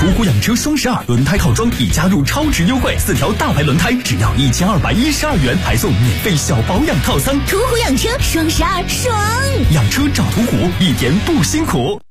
湖养车双12轮胎套装已加入超值优惠，4条大牌轮胎只要1212元，还送免费小保养套餐。 途虎养车双12爽！ 养车找途虎，一点不辛苦。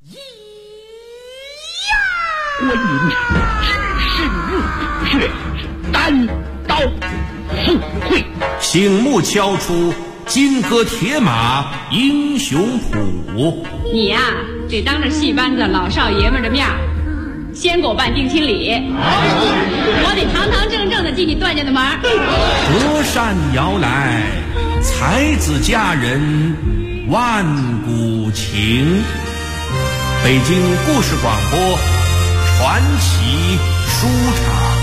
观音只是入土穴，单刀赴会， 醒目敲出金戈铁马英雄谱。 你呀，得当着戏班子老少爷们的面先给我办定亲礼，我得堂堂正正的进你段家的门。 隔山遥来，才子佳人万古情。北京故事广播传奇书场。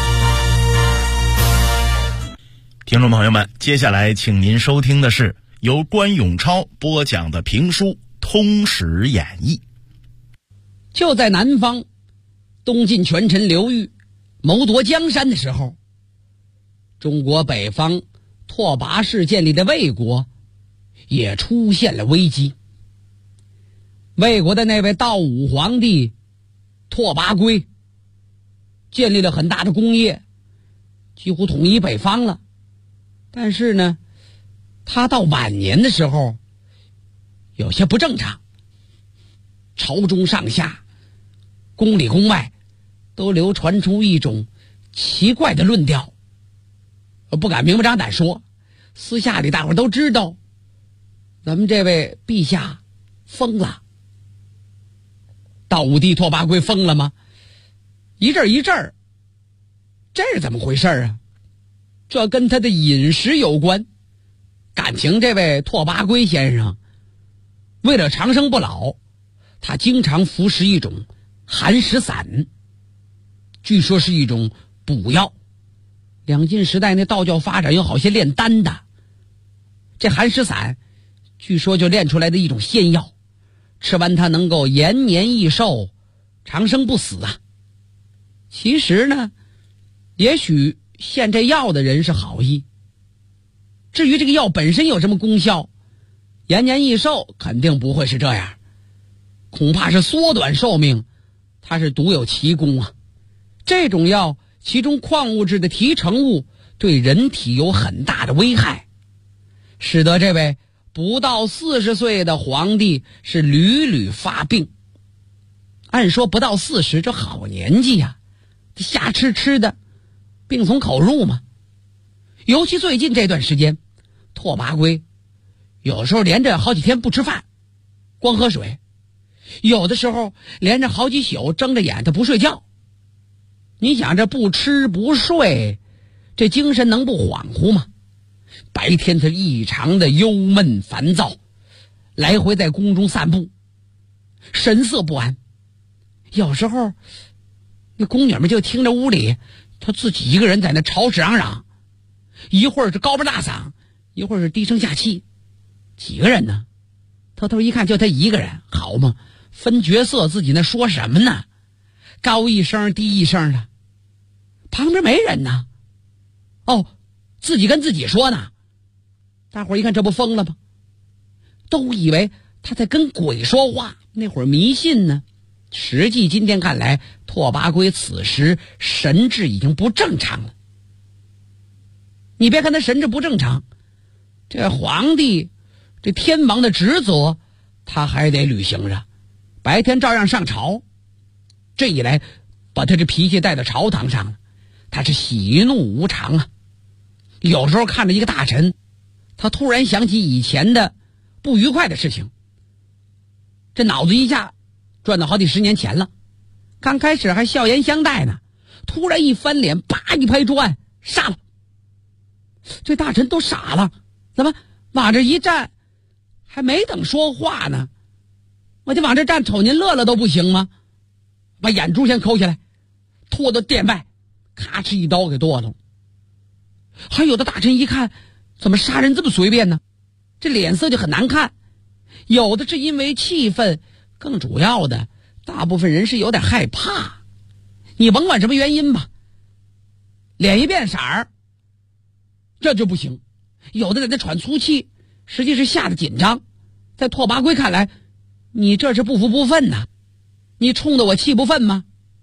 听众朋友们，接下来请您收听的是由关永超播讲的评书《通史演义》。 就在南方东晋权臣刘裕谋夺江山的时候，中国北方拓跋氏建立的魏国也出现了危机。魏国的那位道武皇帝拓跋圭建立了很大的功业，几乎统一北方了。但是呢，他到晚年的时候有些不正常，朝中上下宫里宫外都流传出一种奇怪的论调，不敢明目张胆说，私下里大伙都知道咱们这位陛下疯了。道武帝拓跋圭疯了吗？一阵一阵，这是怎么回事啊？这跟他的饮食有关。感情这位拓跋圭先生为了长生不老，他经常服食一种寒食散，据说是一种补药。两晋时代那道教发展有好些炼丹的，这寒食散据说就炼出来的一种仙药，吃完它能够延年益寿，长生不死啊。其实呢，也许献这药的人是好意，至于这个药本身有什么功效，延年益寿肯定不会是这样，恐怕是缩短寿命，它是独有奇功啊。这种药其中矿物质的提成物对人体有很大的危害，使得这位不到40岁的皇帝是屡屡发病。按说不到40这好年纪呀，瞎吃的病从口入嘛。尤其最近这段时间，拓跋圭有时候连着好几天不吃饭，光喝水，有的时候连着好几宿睁着眼他不睡觉。你想这不吃不睡，这精神能不恍惚吗？白天他异常的忧闷烦躁，来回在宫中散步，神色不安。有时候那宫女们就听着屋里他自己一个人在那吵吵嚷嚷，一会儿是高声大嗓，一会儿是低声下气。几个人呢？偷偷一看就他一个人，好嘛，分角色，自己那说什么呢？高一声低一声的，旁边没人呢。哦，自己跟自己说呢。大伙儿一看这不疯了吗？都以为他在跟鬼说话，那会儿迷信呢。实际今天看来，拓跋圭此时神志已经不正常了。你别看他神志不正常，这皇帝这天王的职责他还得履行着，白天照样上朝。这一来把他这脾气带到朝堂上了，他是喜怒无常啊。有时候看着一个大臣，他突然想起以前的不愉快的事情，这脑子一下转到好几十年前了。刚开始还笑颜相待呢，突然一翻脸，叭一拍桌案，杀了。这大臣都傻了，怎么往这一站，还没等说话呢，我就往这站，瞅您乐了都不行吗？把眼珠先抠下来，拖到殿外，咔哧一刀给剁了。还有的大臣一看，怎么杀人这么随便呢？这脸色就很难看。有的是因为气愤，更主要的，大部分人是有点害怕。你甭管什么原因吧，脸一变色儿，这就不行。有的在那喘粗气，实际是吓得紧张。在拓跋圭看来，你这是不服不忿呐，你冲着我气不愤吗？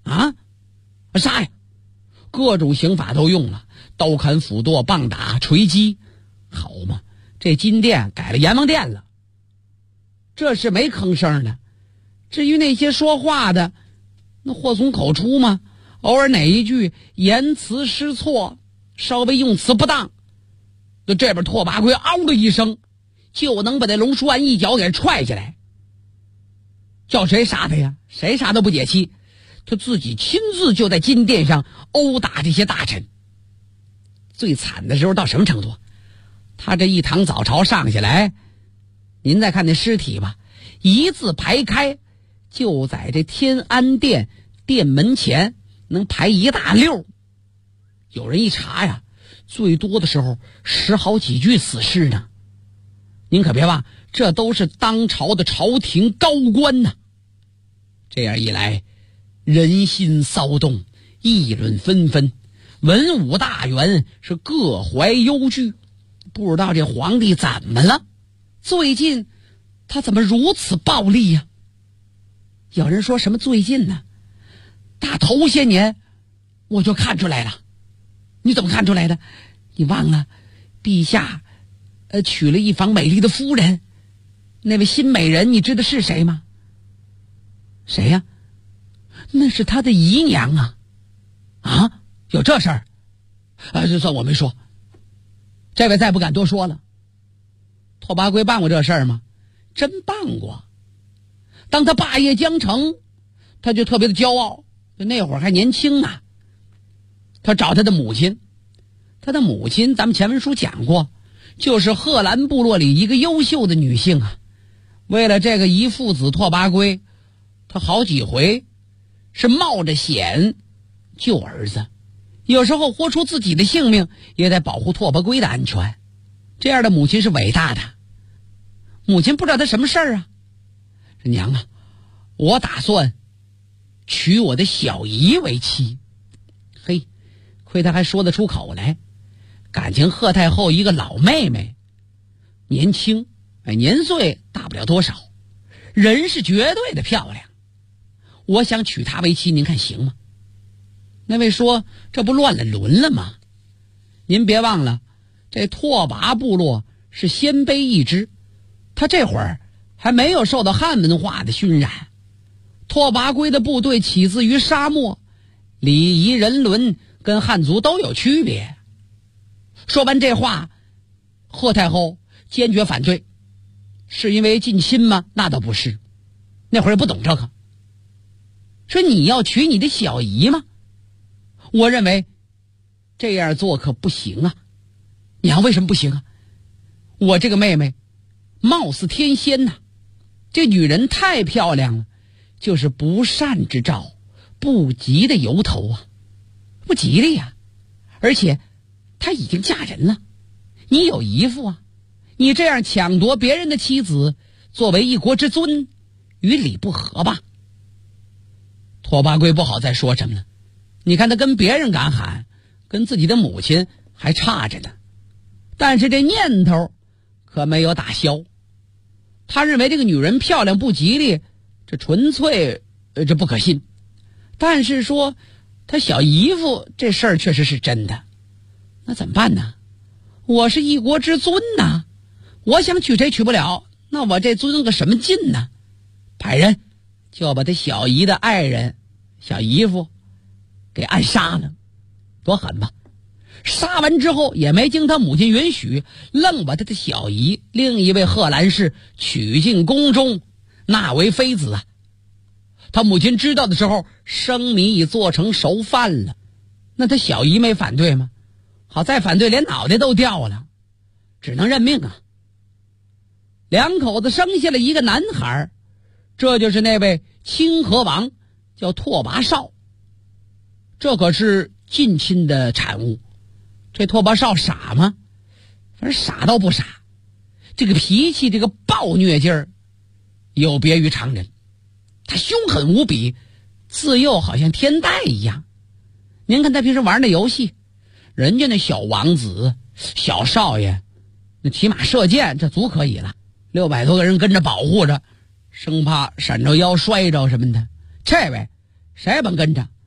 啊，杀呀！各种刑法都用了，刀砍斧剁、棒打、锤击，好嘛，这金殿改了阎王殿了。这是没吭声的。至于那些说话的，那祸从口出嘛，偶尔哪一句言辞失错，稍微用词不当，就这边拓跋圭嗷的一声，就能把那龙叔安一脚给踹下来。叫谁杀他呀？谁杀都不解气，他自己亲自就在金殿上殴打这些大臣。最惨的时候到什么程度？他这一堂早朝上下来，您再看那尸体吧，一字排开，就在这天安殿殿门前能排一大溜。有人一查呀，最多的时候10好几具死尸呢。您可别忘，这都是当朝的朝廷高官呐。这样一来，人心骚动，议论纷纷，文武大员是各怀忧惧，不知道这皇帝怎么了，最近他怎么如此暴力呀？有人说什么最近呢？打头些年我就看出来了。你怎么看出来的？你忘了陛下娶了一房美丽的夫人，那位新美人你知道是谁吗？谁呀？那是他的姨娘啊。啊，有这事儿？就算我没说。这位再不敢多说了。拓跋圭办过这事儿吗？真办过。当他霸业将成，他就特别的骄傲，那会儿还年轻呢。他找他的母亲，他的母亲咱们前文书讲过，就是贺兰部落里一个优秀的女性啊。为了这个遗父子拓跋圭，他好几回是冒着险救儿子，有时候豁出自己的性命也得保护拓跋圭的安全。这样的母亲是伟大的。母亲不知道他什么事儿啊，说娘啊，我打算娶我的小姨为妻。嘿，亏他还说得出口来。感情贺太后一个老妹妹，年轻，年岁大不了多少，人是绝对的漂亮，我想娶她为妻，您看行吗？那位说这不乱了伦了吗？您别忘了，这拓跋部落是鲜卑一支，他这会儿还没有受到汉文化的熏染。拓跋圭的部队起自于沙漠，礼仪人伦跟汉族都有区别。说完这话，贺太后坚决反对。是因为近亲吗？那倒不是，那会儿不懂这个。说你要娶你的小姨吗？我认为这样做可不行啊。娘，为什么不行啊？我这个妹妹貌似天仙呐，这女人太漂亮了，就是不善之兆，不吉的由头啊，不吉利呀。而且她已经嫁人了，你有姨父啊，你这样抢夺别人的妻子，作为一国之尊，与理不合吧？拓跋圭不好再说什么了。你看他跟别人敢喊，跟自己的母亲还差着呢。但是这念头可没有打消。他认为这个女人漂亮不吉利，这纯粹这不可信。但是说他小姨夫这事儿确实是真的，那怎么办呢？我是一国之尊呐，我想娶谁娶不了，那我这尊个什么劲呢？派人就把他小姨的爱人小姨夫给暗杀了，多狠吧！杀完之后也没经他母亲允许，愣把他的小姨另一位贺兰氏娶进宫中，纳为妃子啊。他母亲知道的时候，生米已做成熟饭了。那他小姨没反对吗？好再反对，连脑袋都掉了，只能认命啊。两口子生下了一个男孩，这就是那位清河王，叫拓跋绍。这可是近亲的产物。这拓跋绍傻吗？反正傻倒不傻，这个脾气，这个暴虐劲儿有别于常人。他凶狠无比，自幼好像天带一样。您看他平时玩那游戏，人家那小王子小少爷那骑马射箭这足可以了，600多个人跟着保护着，生怕闪着腰摔着什么的。这位谁也甭跟着，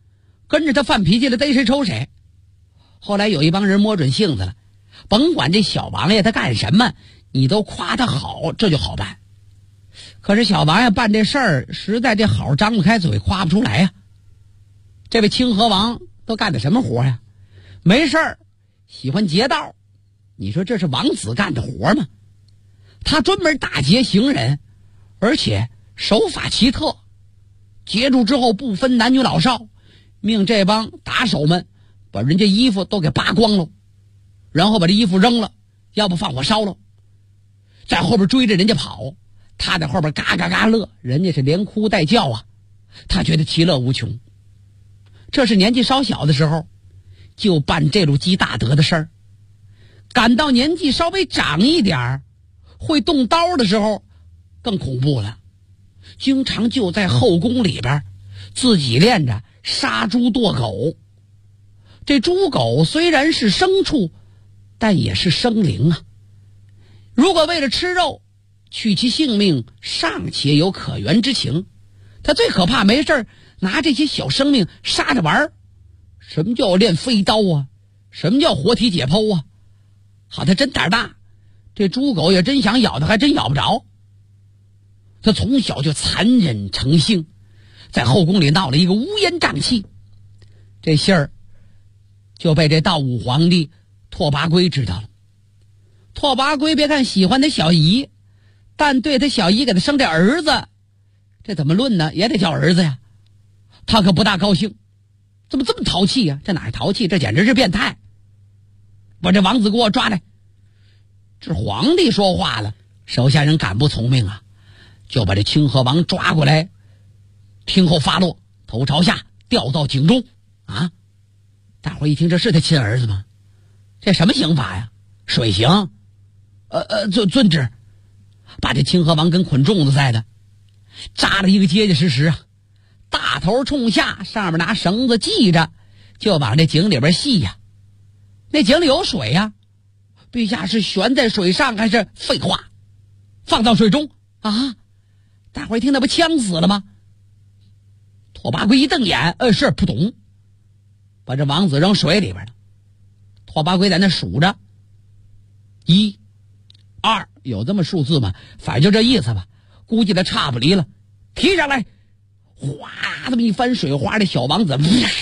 跟着他犯脾气了，逮谁抽谁。后来有一帮人摸准性子了，甭管这小王爷他干什么，你都夸他好，这就好办。可是小王爷办这事儿，实在这好张不开嘴，夸不出来呀。这位清河王都干的什么活呀？没事儿喜欢劫道，你说这是王子干的活吗？他专门打劫行人，而且手法奇特，劫住之后不分男女老少，命这帮打手们把人家衣服都给扒光了，然后把这衣服扔了，要不放火烧了，在后边追着人家跑，他在后边嘎嘎嘎乐，人家是连哭带叫啊，他觉得其乐无穷。这是年纪稍小的时候就办这路积大德的事儿，赶到年纪稍微长一点会动刀的时候更恐怖了，经常就在后宫里边自己练着杀猪剁狗。这猪狗虽然是牲畜，但也是生灵啊，如果为了吃肉取其性命，尚且有可原之情，他最可怕没事拿这些小生命杀着玩儿。什么叫练飞刀啊？什么叫活体解剖啊？好，他真胆大，这猪狗也真想咬他，还真咬不着。他从小就残忍成性，在后宫里闹了一个乌烟瘴气。这信儿就被这道武皇帝拓跋圭知道了。拓跋圭别看喜欢他小姨，但对他小姨给他生这儿子，这怎么论呢？也得叫儿子呀。他可不大高兴，怎么这么淘气呀？这哪是淘气，这简直是变态！把这王子给我抓来！这皇帝说话了，手下人敢不从命啊？就把这清河王抓过来，听候发落，头朝下吊到井中啊！大伙一听，这是他亲儿子吗？这什么刑罚呀？水刑？遵旨，把这清河王跟捆粽子似的，扎了一个结结实实啊！大头冲下，上面拿绳子系着，就往这井里边系呀。那井里有水呀，陛下是悬在水上还是废话？放到水中啊！大伙一听，那不呛死了吗？拓跋圭一瞪眼，是不懂，把这王子扔水里边了。拓跋圭在那数着，1、2，有这么数字吗？反正就这意思吧，估计他差不离了。提上来，哗，这么一翻水花，这小王子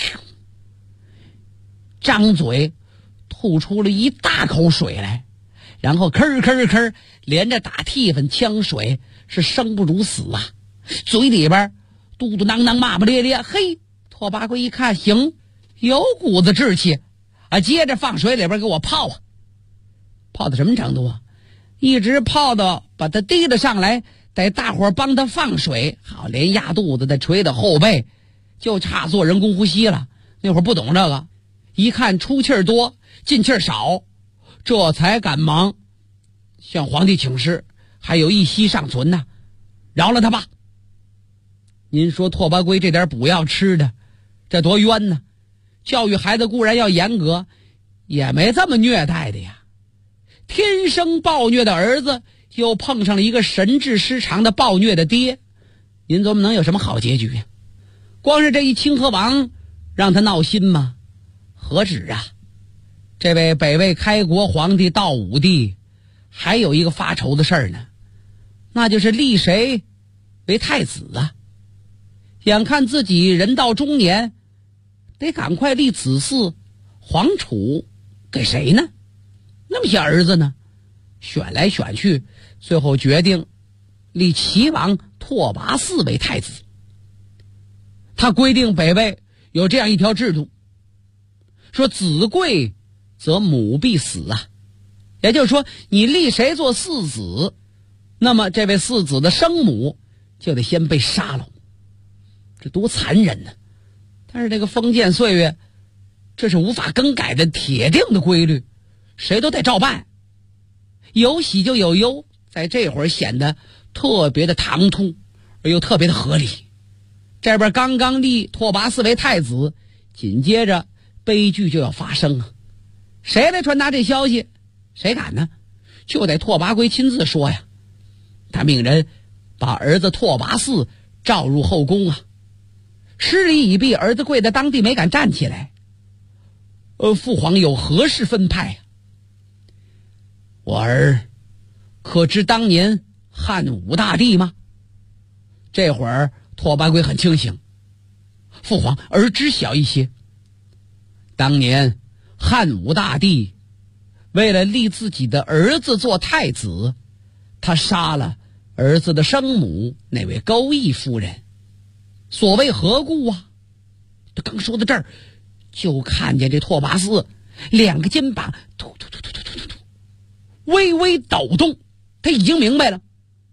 张嘴吐出了一大口水来，然后吭吭吭连着打替分呛水，是生不如死啊！嘴里边嘟嘟囔囔骂骂咧咧。嘿，拓跋圭一看，行，有股子志气啊，接着放水里边给我泡啊！泡到什么程度啊？一直泡到把他提了上来，得大伙帮他放水，好，连压肚子再捶到后背，就差做人工呼吸了。那会儿不懂这个，一看出气儿多进气儿少，这才赶忙向皇帝请示，还有一息尚存呢，饶了他吧。您说拓跋圭这点补药吃的，这多冤呢！教育孩子固然要严格，也没这么虐待的呀。天生暴虐的儿子，又碰上了一个神志失常的暴虐的爹，您琢磨能有什么好结局呀？光是这一清河王让他闹心吗？何止啊！这位北魏开国皇帝道武帝还有一个发愁的事儿呢，那就是立谁为太子啊。眼看自己人到中年，得赶快立子嗣，皇储给谁呢？那么些儿子呢？选来选去，最后决定立齐王拓跋嗣为太子。他规定北魏有这样一条制度，说子贵则母必死啊，也就是说你立谁做嗣子，那么这位嗣子的生母就得先被杀了。这多残忍呢！但是这个封建岁月，这是无法更改的铁定的规律，谁都得照办。有喜就有忧，在这会儿显得特别的唐突，而又特别的合理。这边刚刚立拓跋嗣为太子，紧接着悲剧就要发生啊！谁来传达这消息？谁敢呢？就得拓跋圭亲自说呀。他命人把儿子拓跋嗣召入后宫啊。 施礼已毕，儿子跪在当地没敢站起来。父皇有何事分派呀？我儿可知当年汉武大帝吗？这会儿拓跋圭很清醒。父皇，儿知晓一些。当年汉武大帝为了立自己的儿子做太子，他杀了儿子的生母那位钩弋夫人。所谓何故啊？他刚说到这儿，就看见这拓跋嗣两个肩膀突微微抖动。他已经明白了。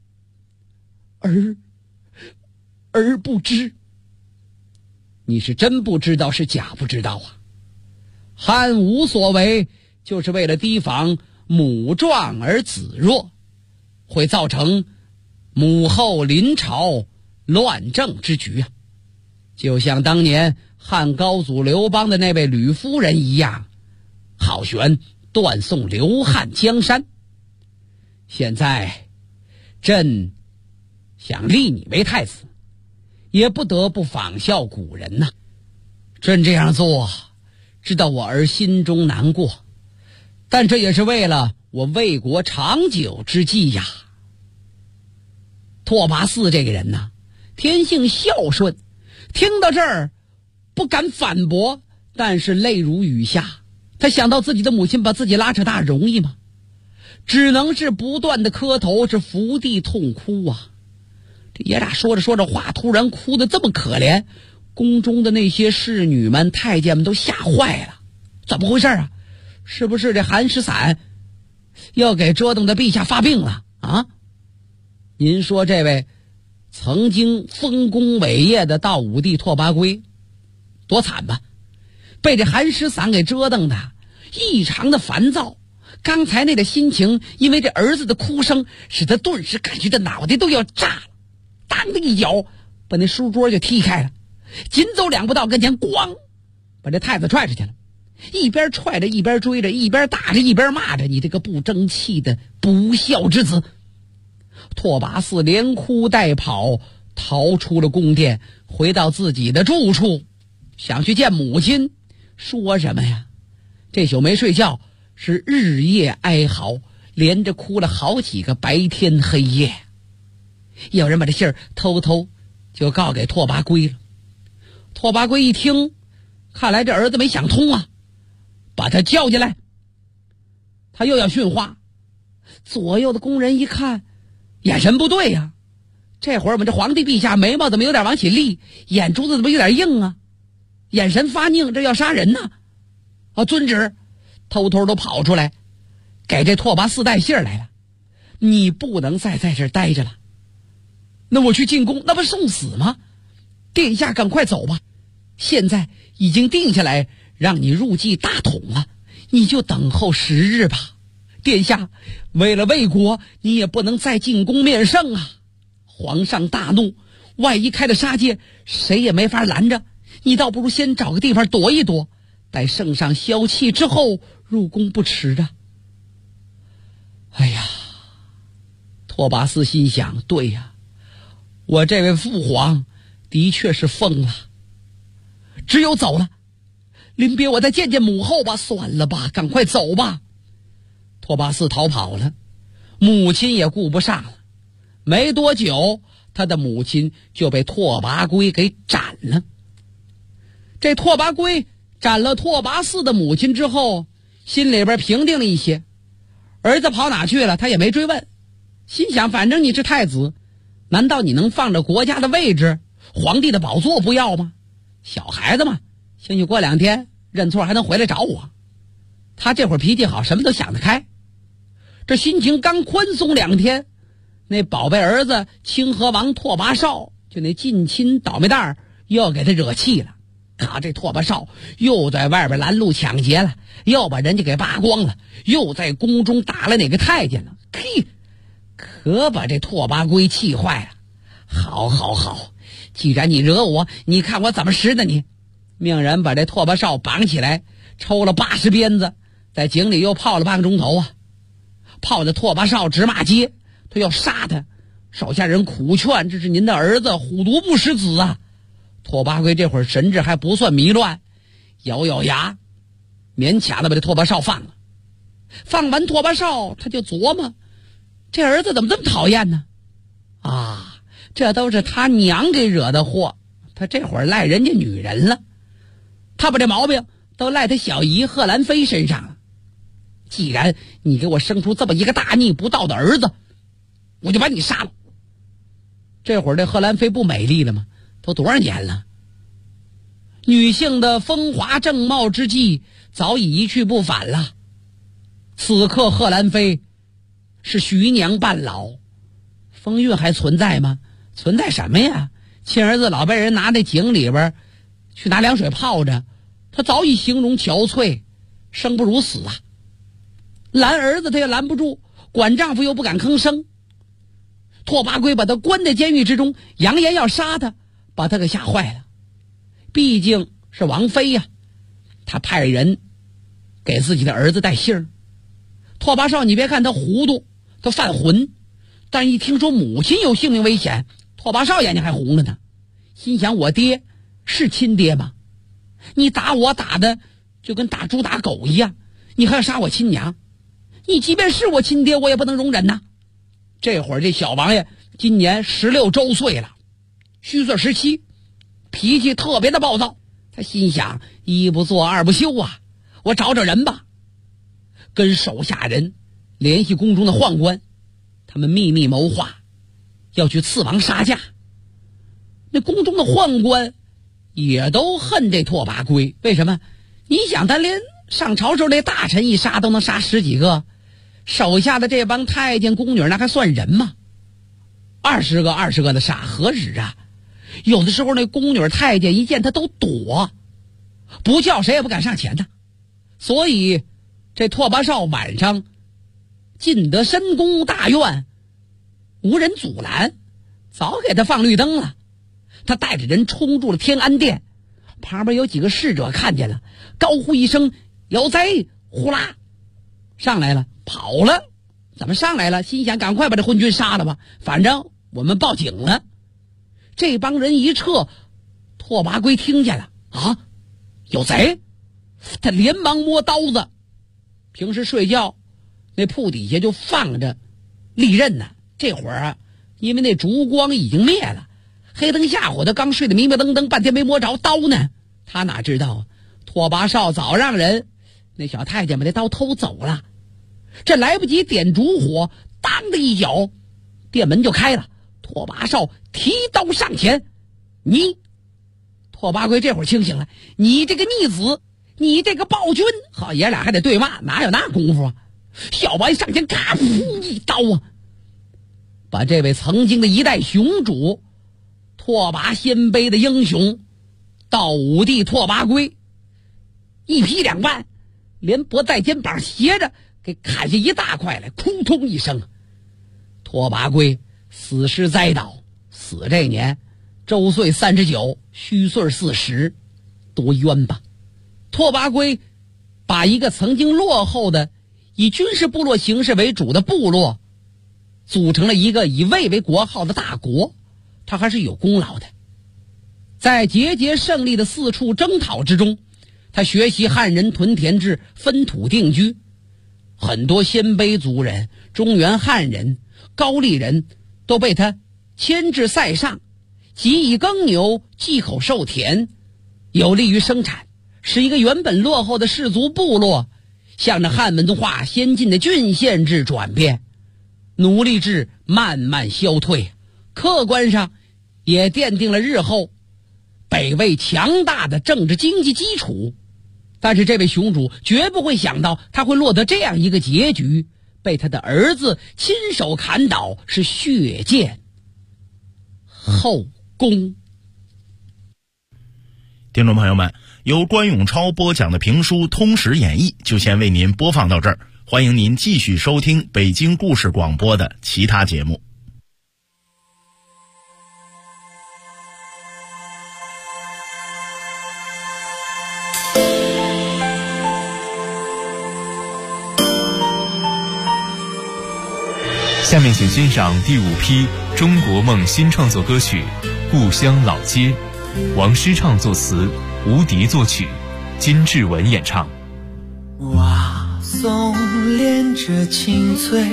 儿不知。你是真不知道是假不知道啊？汉武所为就是为了提防母壮而子弱，会造成母后临朝乱政之局啊。就像当年汉高祖刘邦的那位吕夫人一样，好悬断送刘汉江山。现在朕想立你为太子，也不得不仿效古人呐。朕这样做，知道我儿心中难过，但这也是为了我魏国长久之计呀。拓跋嗣这个人呐，天性孝顺，听到这儿不敢反驳，但是泪如雨下。他想到自己的母亲把自己拉扯大容易吗？只能是不断的磕头，是伏地痛哭啊。这爷俩说着说着话，突然哭得这么可怜，宫中的那些侍女们太监们都吓坏了。怎么回事啊？是不是这韩石散要给折腾的陛下发病了啊？您说这位曾经丰功伟业的道武帝拓跋圭多惨吧，被这韩石散给折腾的异常的烦躁。刚才那个心情，因为这儿子的哭声，使他顿时感觉这脑袋都要炸了，当的一脚把那书桌就踢开了，紧走两步到跟前，咣把这太子踹出去了。一边踹着一边追着，一边打着一边骂着：“你这个不争气的不孝之子！”拓跋嗣连哭带跑逃出了宫殿，回到自己的住处，想去见母亲。说什么呀？这宿没睡觉，是日夜哀嚎，连着哭了好几个白天黑夜。有人把这信儿偷偷就告给拓跋圭了。拓跋圭一听，看来这儿子没想通啊，把他叫进来。他又要训话，左右的宫人一看，眼神不对呀。这会儿我们这皇帝陛下眉毛怎么有点往起立，眼珠子怎么有点硬啊，眼神发拧，这要杀人呢。遵旨，偷偷都跑出来给这拓跋嗣带信来了。你不能再在这儿待着了，那我去进宫，那不是送死吗？殿下赶快走吧，现在已经定下来让你入继大统了，你就等候时日吧。殿下，为了魏国，你也不能再进宫面圣啊。皇上大怒，万一开了杀戒，谁也没法拦着。你倒不如先找个地方躲一躲，待圣上消气之后入宫不迟的。哎呀，拓跋嗣心想，对呀，我这位父皇的确是疯了，只有走了。临别我再见见母后吧，算了吧，赶快走吧。拓跋嗣逃跑了，母亲也顾不上了。没多久，他的母亲就被拓跋圭给斩了。这拓跋圭斩了拓跋嗣的母亲之后，心里边平定了一些。儿子跑哪去了，他也没追问，心想反正你是太子，难道你能放着国家的位置，皇帝的宝座不要吗？小孩子嘛，兴许过2天认错还能回来找我。他这会儿脾气好，什么都想得开。这心情刚宽松2天，那宝贝儿子清河王拓跋绍，就那近亲倒霉蛋又要给他惹气了。这拓跋绍又在外边拦路抢劫了，又把人家给扒光了，又在宫中打了哪个太监了。可把这拓跋圭气坏了。好，既然你惹我，你看我怎么识的你。命人把这拓跋绍绑起来，抽了80鞭子，在井里又泡了半个钟头啊。泡的拓跋绍直骂街，他要杀他。手下人苦劝，这是您的儿子，虎毒不食子啊。 拓跋圭这会儿神志还不算迷乱，咬咬牙，勉强的把这拓跋绍放了。放完拓跋绍，他就琢磨，这儿子怎么这么讨厌呢？啊，这都是他娘给惹的祸，他这会儿赖人家女人了，他把这毛病都赖他小姨贺兰妃身上了。既然你给我生出这么一个大逆不道的儿子，我就把你杀了。这会儿这贺兰妃不美丽了吗？都多少年了？女性的风华正茂之际早已一去不返了。此刻贺兰妃是徐娘半老，风韵还存在吗？存在什么呀？亲儿子老被人拿那井里边去拿凉水泡着，他早已形容憔悴，生不如死啊。拦儿子他也拦不住，管丈夫又不敢吭声。拓跋圭把他关在监狱之中，扬言要杀他，把他给吓坏了。毕竟是王妃呀，他派人给自己的儿子带信儿。拓跋绍你别看他糊涂，他犯浑，但一听说母亲有性命危险，拓跋绍眼睛还红了呢。心想，我爹是亲爹吗？你打我打的就跟打猪打狗一样，你还要杀我亲娘，你即便是我亲爹，我也不能容忍呐。这会儿这小王爷今年16周岁了，虚岁17，脾气特别的暴躁。他心想，一不做二不休啊，我找找人吧。跟手下人联系宫中的宦官，他们秘密谋划，要去刺王杀驾。那宫中的宦官也都恨这拓跋圭，为什么？你想，他连上朝时候那大臣一杀都能杀10几个，手下的这帮太监宫女那还算人吗？20个20个的杀，何止啊！有的时候那宫女太监一见他都躲，不叫谁也不敢上前的。所以这拓跋绍晚上进得深宫大院，无人阻拦，早给他放绿灯了。他带着人冲入了天安殿，旁边有几个侍者看见了，高呼一声有贼，呼啦上来了，跑了。怎么上来了？心想赶快把这昏君杀了吧，反正我们报警了。这帮人一撤，拓跋圭听见了，啊，有贼！他连忙摸刀子。平时睡觉那铺底下就放着利刃呢，这会儿啊，因为那烛光已经灭了，黑灯瞎火的，刚睡得迷迷瞪瞪，半天没摸着刀呢。他哪知道拓跋绍早让人那小太监把这刀偷走了，这来不及点烛火，当的一脚，殿门就开了。拓跋绍提刀上前，你拓跋圭这会儿清醒了，你这个逆子，你这个暴君！好，爷俩还得对骂，哪有那功夫啊？小王上前咔噗一刀啊，把这位曾经的一代雄主拓跋鲜卑的英雄道武帝拓跋圭一劈两半，连脖带肩膀斜着给砍下一大块来，扑通一声，拓跋圭死尸栽倒。死这年周岁39，虚岁40，多冤吧！拓跋圭把一个曾经落后的以军事部落形式为主的部落组成了一个以魏为国号的大国，他还是有功劳的。在节节胜利的四处征讨之中，他学习汉人屯田制，分土定居，很多鲜卑族人、中原汉人、高丽人都被他牵至塞上，即以耕牛，祭口授田，有利于生产，使一个原本落后的氏族部落向着汉文化先进的郡县制转变，奴隶制慢慢消退，客观上也奠定了日后北魏强大的政治经济基础。但是这位雄主绝不会想到他会落得这样一个结局，被他的儿子亲手砍倒，是血溅后宫。 听众朋友们，由关永超播讲的评书《通史演义》就先为您播放到这儿，欢迎您继续收听北京故事广播的其他节目。 下面请欣赏第5批中国梦新创作歌曲《故乡老街》。 王诗畅作词，吴迪作曲，金志文演唱。 蛙松连着青翠，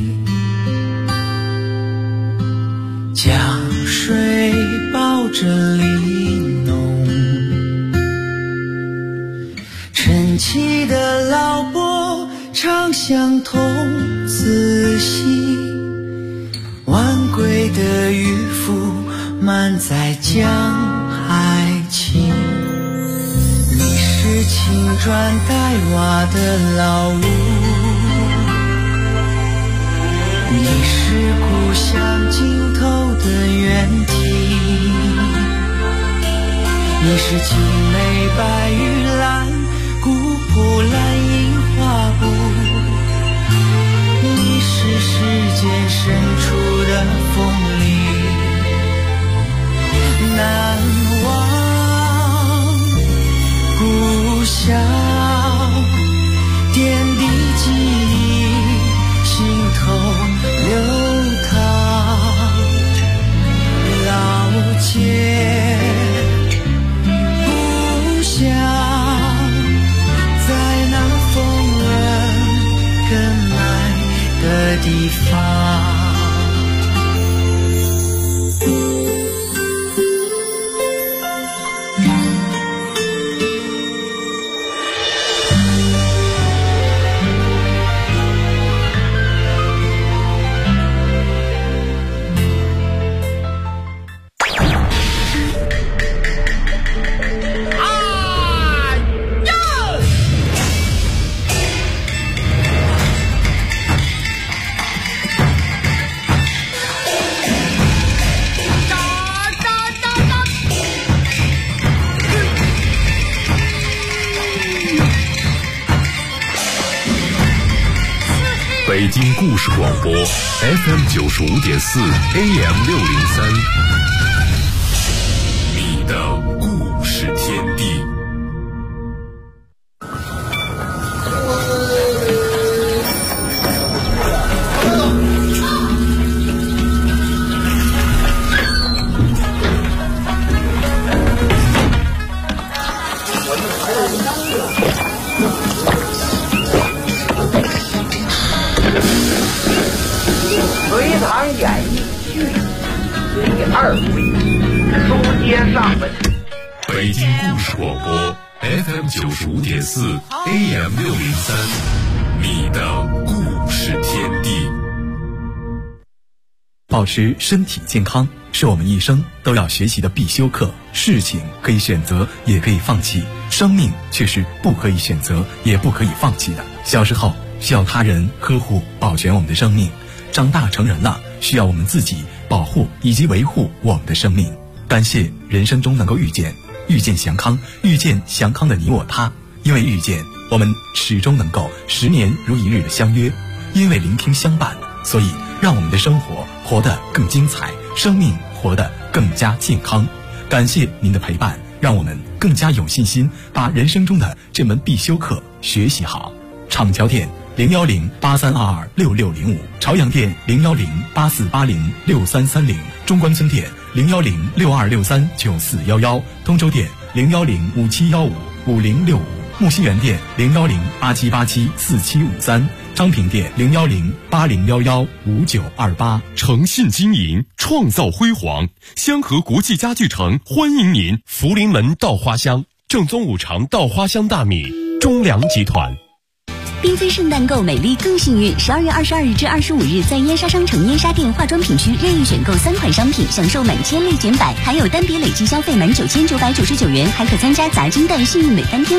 江水抱着玲珑，晨起的老伯常相同，仔细晚归的渔夫满载江海情。你是青砖黛瓦的老屋，你是故乡尽头的原题，你是青梅白玉兰古朴蓝印花布，你是世间深处的风铃，难忘故乡点滴记忆心头流淌，老街故乡在那风人更爱的地方。 北京故事广播 FM 95.4 AM 603，你的故事天地。 隋唐演义续第2回，书接上文。 北京故事广播 FM 95.4 AM 603，你的故事天地。 保持身体健康是我们一生都要学习的必修课。事情可以选择，也可以放弃，生命却是不可以选择，也不可以放弃的。小时候需要他人呵护保全我们的生命，长大成人了，需要我们自己保护以及维护我们的生命。感谢人生中能够遇见祥康，遇见祥康的你我他。因为遇见，我们始终能够10年如一日的相约；因为聆听相伴，所以让我们的生活活得更精彩，生命活得更加健康。感谢您的陪伴，让我们更加有信心把人生中的这门必修课学习好。厂桥店01083226605，朝阳店01084806330，中关村店01062639411，通州店01057155065，木樨园店01087874753，昌平店01080115928。 诚信经营，创造辉煌。香河国际家具城欢迎您。 福临门稻花香，正宗五常稻花香大米，中粮集团。 缤纷圣诞购美丽更幸运，12月22日至25日，在燕莎商城燕莎店化妆品区任意选购3款商品，享受满千立减100，还有单笔累计消费满9999元，还可参加砸金蛋幸运美翻天